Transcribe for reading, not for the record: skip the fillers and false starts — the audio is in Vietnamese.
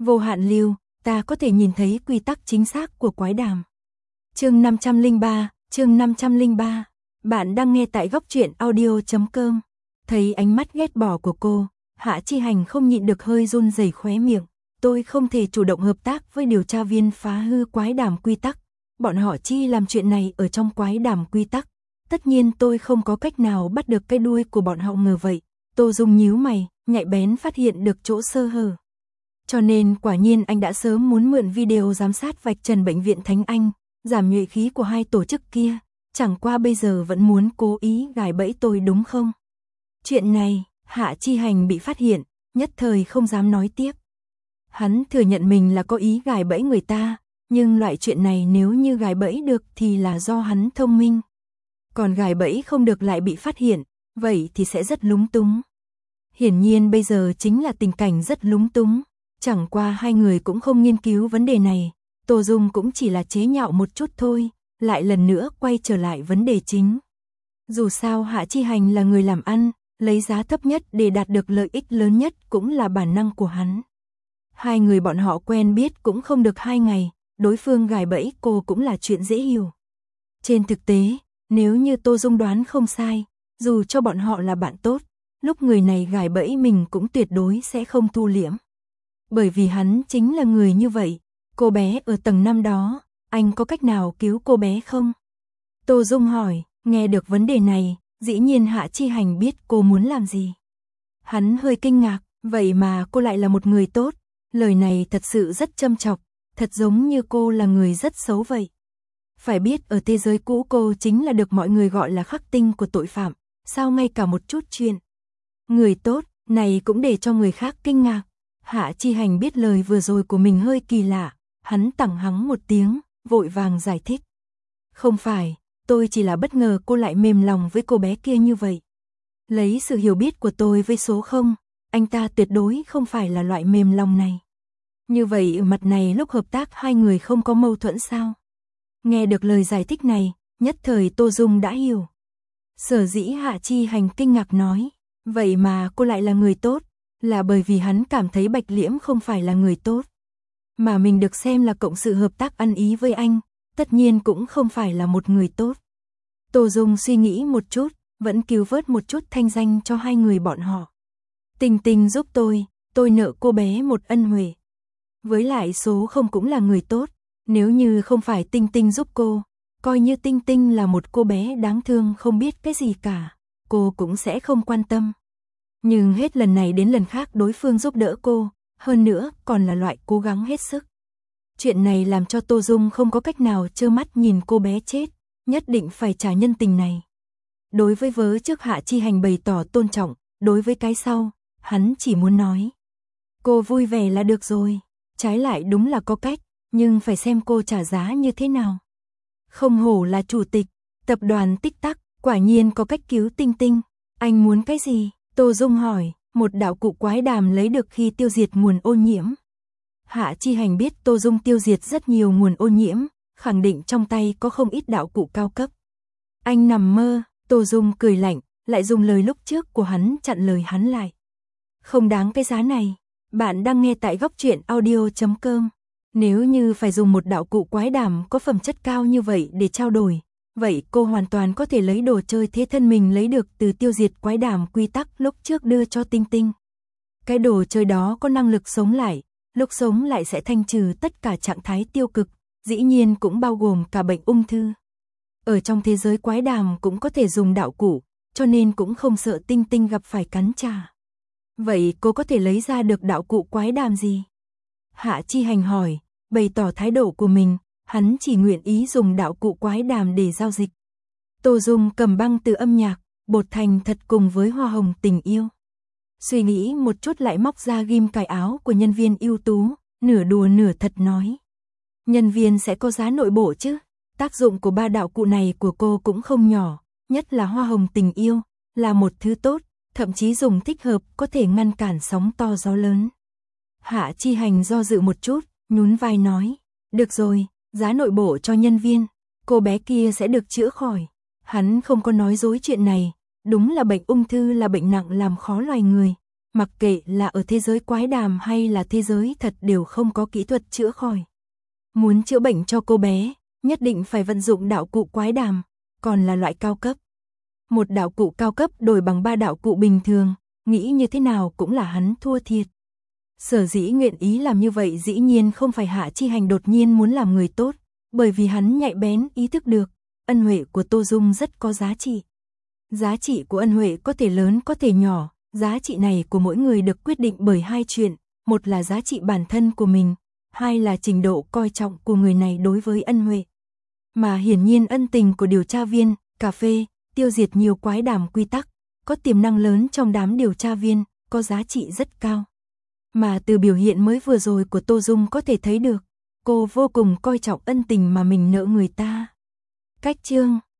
Vô hạn lưu, ta có thể nhìn thấy quy tắc chính xác của quái đàm. Chương 503, bạn đang nghe tại góc truyện audio.com. Thấy ánh mắt ghét bỏ của cô, Hạ Chi Hành không nhịn được hơi run rẩy khóe miệng. Tôi không thể chủ động hợp tác với điều tra viên phá hư quái đàm quy tắc. Bọn họ chi làm chuyện này ở trong quái đàm quy tắc. Tất nhiên tôi không có cách nào bắt được cái đuôi của bọn họ ngờ vậy. Tô Dung nhíu mày, nhạy bén phát hiện được chỗ sơ hở. Cho nên quả nhiên anh đã sớm muốn mượn video giám sát vạch trần bệnh viện Thánh Anh, giảm nhuệ khí của hai tổ chức kia. Chẳng qua bây giờ vẫn muốn cố ý gài bẫy tôi đúng không? Chuyện này, Hạ Chi Hành bị phát hiện, nhất thời không dám nói tiếp. Hắn thừa nhận mình là có ý gài bẫy người ta, nhưng loại chuyện này nếu như gài bẫy được thì là do hắn thông minh. Còn gài bẫy không được lại bị phát hiện, vậy thì sẽ rất lúng túng. Hiển nhiên bây giờ chính là tình cảnh rất lúng túng, chẳng qua hai người cũng không nghiên cứu vấn đề này, Tô Dung cũng chỉ là chế nhạo một chút thôi, lại lần nữa quay trở lại vấn đề chính. Dù sao Hạ Chi Hành là người làm ăn, lấy giá thấp nhất để đạt được lợi ích lớn nhất cũng là bản năng của hắn. Hai người bọn họ quen biết cũng không được 2 ngày, đối phương gài bẫy cô cũng là chuyện dễ hiểu. Trên thực tế, nếu như Tô Dung đoán không sai, dù cho bọn họ là bạn tốt, lúc người này gài bẫy mình cũng tuyệt đối sẽ không thu liễm. Bởi vì hắn chính là người như vậy, cô bé ở tầng 5 đó, anh có cách nào cứu cô bé không? Tô Dung hỏi, nghe được vấn đề này, dĩ nhiên Hạ Chi Hành biết cô muốn làm gì. Hắn hơi kinh ngạc, vậy mà cô lại là một người tốt, lời này thật sự rất châm chọc, thật giống như cô là người rất xấu vậy. Phải biết ở thế giới cũ cô chính là được mọi người gọi là khắc tinh của tội phạm, sao ngay cả một chút chuyện người tốt này cũng để cho người khác kinh ngạc. Hạ Chi Hành biết lời vừa rồi của mình hơi kỳ lạ, hắn tẳng hắng một tiếng, vội vàng giải thích. Không phải, tôi chỉ là bất ngờ cô lại mềm lòng với cô bé kia như vậy. Lấy sự hiểu biết của tôi với số 0, anh ta tuyệt đối không phải là loại mềm lòng này. Như vậy ở mặt này lúc hợp tác hai người không có mâu thuẫn sao? Nghe được lời giải thích này, nhất thời Tô Dung đã hiểu. Sở dĩ Hạ Chi Hành kinh ngạc nói, vậy mà cô lại là người tốt, là bởi vì hắn cảm thấy Bạch Liễm không phải là người tốt. Mà mình được xem là cộng sự hợp tác ăn ý với anh, tất nhiên cũng không phải là một người tốt. Tô Dung suy nghĩ một chút, vẫn cứu vớt một chút thanh danh cho hai người bọn họ. Tình Tình giúp tôi nợ cô bé một ân huệ. Với lại số 0 cũng là người tốt, nếu như không phải Tinh Tinh giúp cô, coi như Tinh Tinh là một cô bé đáng thương không biết cái gì cả, cô cũng sẽ không quan tâm. Nhưng hết lần này đến lần khác đối phương giúp đỡ cô, hơn nữa còn là loại cố gắng hết sức. Chuyện này làm cho Tô Dung không có cách nào trơ mắt nhìn cô bé chết, nhất định phải trả nhân tình này. Đối với vớ trước Hạ Chi Hành bày tỏ tôn trọng, đối với cái sau, hắn chỉ muốn nói. Cô vui vẻ là được rồi, trái lại đúng là có cách, nhưng phải xem cô trả giá như thế nào. Không hổ là chủ tịch, tập đoàn Tích Tắc, quả nhiên có cách cứu Tinh Tinh. Anh muốn cái gì? Tô Dung hỏi, một đạo cụ quái đàm lấy được khi tiêu diệt nguồn ô nhiễm. Hạ Chi Hành biết Tô Dung tiêu diệt rất nhiều nguồn ô nhiễm, khẳng định trong tay có không ít đạo cụ cao cấp. Anh nằm mơ, Tô Dung cười lạnh, lại dùng lời lúc trước của hắn chặn lời hắn lại. Không đáng cái giá này, bạn đang nghe tại góc truyện audio.com. Nếu như phải dùng một đạo cụ quái đàm có phẩm chất cao như vậy để trao đổi, vậy cô hoàn toàn có thể lấy đồ chơi thế thân mình lấy được từ tiêu diệt quái đàm quy tắc lúc trước đưa cho Tinh Tinh. Cái đồ chơi đó có năng lực sống lại, lúc sống lại sẽ thanh trừ tất cả trạng thái tiêu cực, dĩ nhiên cũng bao gồm cả bệnh ung thư. Ở trong thế giới quái đàm cũng có thể dùng đạo cụ, cho nên cũng không sợ Tinh Tinh gặp phải cắn trả. Vậy cô có thể lấy ra được đạo cụ quái đàm gì? Hạ Chi Hành hỏi, bày tỏ thái độ của mình, hắn chỉ nguyện ý dùng đạo cụ quái đàm để giao dịch. Tô Dung cầm băng từ âm nhạc, bột thành thật cùng với hoa hồng tình yêu. Suy nghĩ một chút lại móc ra ghim cài áo của nhân viên ưu tú, nửa đùa nửa thật nói. Nhân viên sẽ có giá nội bộ chứ, tác dụng của 3 đạo cụ này của cô cũng không nhỏ, nhất là hoa hồng tình yêu, là một thứ tốt, thậm chí dùng thích hợp có thể ngăn cản sóng to gió lớn. Hạ Chi Hành do dự một chút, nhún vai nói, được rồi, giá nội bộ cho nhân viên, cô bé kia sẽ được chữa khỏi. Hắn không có nói dối chuyện này, đúng là bệnh ung thư là bệnh nặng làm khó loài người, Mặc kệ là ở thế giới quái đàm hay là thế giới thật đều không có kỹ thuật chữa khỏi. Muốn chữa bệnh cho cô bé, nhất định phải vận dụng đạo cụ quái đàm, còn là loại cao cấp. Một đạo cụ cao cấp đổi bằng 3 đạo cụ bình thường, nghĩ như thế nào cũng là hắn thua thiệt. Sở dĩ nguyện ý làm như vậy dĩ nhiên không phải Hạ Chi Hành đột nhiên muốn làm người tốt, bởi vì hắn nhạy bén ý thức được, ân huệ của Tô Dung rất có giá trị. Giá trị của ân huệ có thể lớn có thể nhỏ, giá trị này của mỗi người được quyết định bởi 2 chuyện, một là giá trị bản thân của mình, 2 là trình độ coi trọng của người này đối với ân huệ. Mà hiển nhiên ân tình của điều tra viên, cà phê, tiêu diệt nhiều quái đàm quy tắc, có tiềm năng lớn trong đám điều tra viên, có giá trị rất cao. Mà từ biểu hiện mới vừa rồi của Tô Dung có thể thấy được, cô vô cùng coi trọng ân tình mà mình nợ người ta. Cách chương